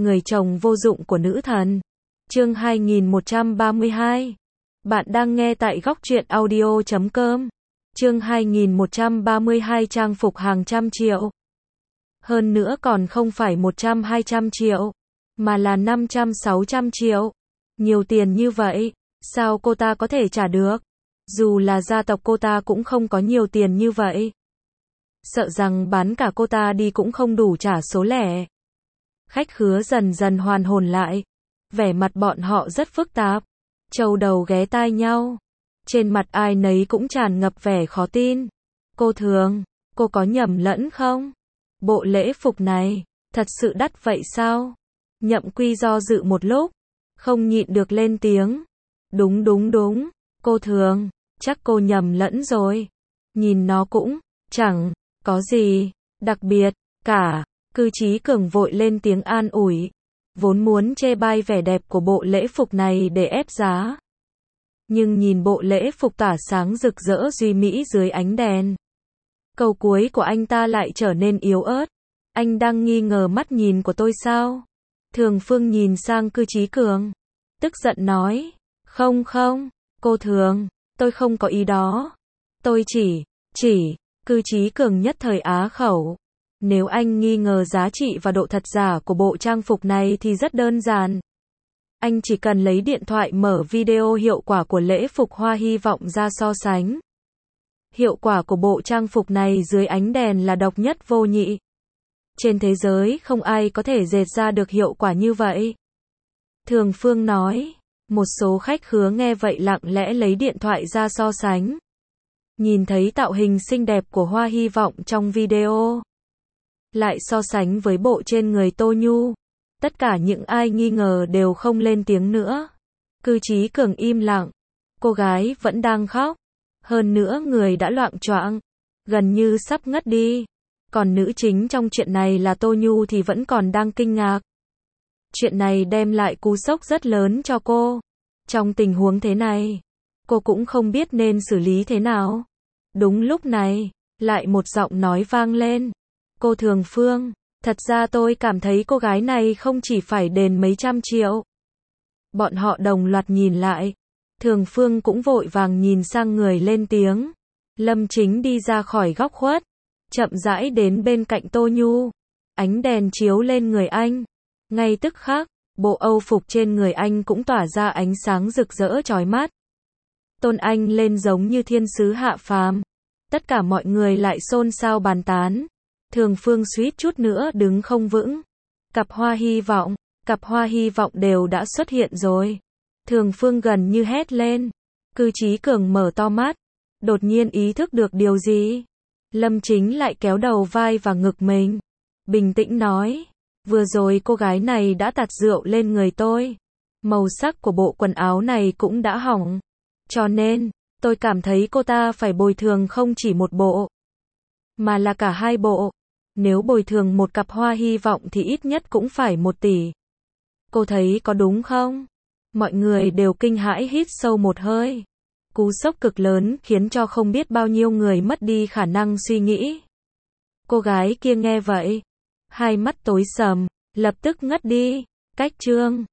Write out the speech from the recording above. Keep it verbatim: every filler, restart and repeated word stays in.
Người chồng vô dụng của nữ thần. Chương hai nghìn một trăm ba mươi hai. Bạn đang nghe tại góc truyện audio chấm com. Chương hai nghìn một trăm ba mươi hai trang phục hàng trăm triệu. Hơn nữa còn không phải một trăm hai trăm triệu, mà là năm trăm sáu trăm triệu. Nhiều tiền như vậy, sao cô ta có thể trả được? Dù là gia tộc cô ta cũng không có nhiều tiền như vậy. Sợ rằng bán cả cô ta đi cũng không đủ trả số lẻ. Khách khứa dần dần hoàn hồn lại. Vẻ mặt bọn họ rất phức tạp. Châu đầu ghé tai nhau. Trên mặt ai nấy cũng tràn ngập vẻ khó tin. Cô Thường, cô có nhầm lẫn không? Bộ lễ phục này, thật sự đắt vậy sao? Nhậm Quy do dự một lúc, không nhịn được lên tiếng. Đúng đúng đúng, cô Thường, chắc cô nhầm lẫn rồi. Nhìn nó cũng, chẳng, có gì, đặc biệt, cả. Cư Chí Cường vội lên tiếng an ủi. Vốn muốn chê bai vẻ đẹp của bộ lễ phục này để ép giá. Nhưng nhìn bộ lễ phục tỏa sáng rực rỡ duy mỹ dưới ánh đèn. Câu cuối của anh ta lại trở nên yếu ớt. Anh đang nghi ngờ mắt nhìn của tôi sao? Thường Phương nhìn sang Cư Chí Cường. Tức giận nói. Không không, cô Thường, tôi không có ý đó. Tôi chỉ, chỉ, Cư Chí Cường nhất thời á khẩu. Nếu anh nghi ngờ giá trị và độ thật giả của bộ trang phục này thì rất đơn giản. Anh chỉ cần lấy điện thoại mở video hiệu quả của lễ phục Hoa Hy Vọng ra so sánh. Hiệu quả của bộ trang phục này dưới ánh đèn là độc nhất vô nhị. Trên thế giới không ai có thể dệt ra được hiệu quả như vậy. Thường Phương nói. Một số khách khứa nghe vậy lặng lẽ lấy điện thoại ra so sánh. Nhìn thấy tạo hình xinh đẹp của Hoa Hy Vọng trong video. Lại so sánh với bộ trên người Tô Nhu. Tất cả những ai nghi ngờ đều không lên tiếng nữa. Cư Chí Cường im lặng. Cô gái vẫn đang khóc. Hơn nữa người đã loạng choạng, gần như sắp ngất đi. Còn nữ chính trong chuyện này là Tô Nhu thì vẫn còn đang kinh ngạc. Chuyện này đem lại cú sốc rất lớn cho cô. Trong tình huống thế này, cô cũng không biết nên xử lý thế nào. Đúng lúc này, lại một giọng nói vang lên. Cô Thường Phương, thật ra tôi cảm thấy cô gái này không chỉ phải đền mấy trăm triệu. Bọn họ đồng loạt nhìn lại. Thường Phương cũng vội vàng nhìn sang người lên tiếng. Lâm Chính đi ra khỏi góc khuất, chậm rãi đến bên cạnh Tô Nhu. Ánh đèn chiếu lên người anh. Ngay tức khắc, bộ âu phục trên người anh cũng tỏa ra ánh sáng rực rỡ chói mắt. Tôn anh lên giống như thiên sứ hạ phàm. Tất cả mọi người lại xôn xao bàn tán. Thường Phương suýt chút nữa đứng không vững. Cặp Hoa Hy Vọng, cặp Hoa Hy Vọng đều đã xuất hiện rồi. Thường Phương gần như hét lên. Cư Chí Cường mở to mắt. Đột nhiên ý thức được điều gì. Lâm Chính lại kéo đầu vai và ngực mình. Bình tĩnh nói. Vừa rồi cô gái này đã tạt rượu lên người tôi. Màu sắc của bộ quần áo này cũng đã hỏng. Cho nên, tôi cảm thấy cô ta phải bồi thường không chỉ một bộ, mà là cả hai bộ. Nếu bồi thường một cặp Hoa Hy Vọng thì ít nhất cũng phải một tỷ. Cô thấy có đúng không? Mọi người đều kinh hãi hít sâu một hơi. Cú sốc cực lớn khiến cho không biết bao nhiêu người mất đi khả năng suy nghĩ. Cô gái kia nghe vậy, hai mắt tối sầm, lập tức ngất đi. Cách chương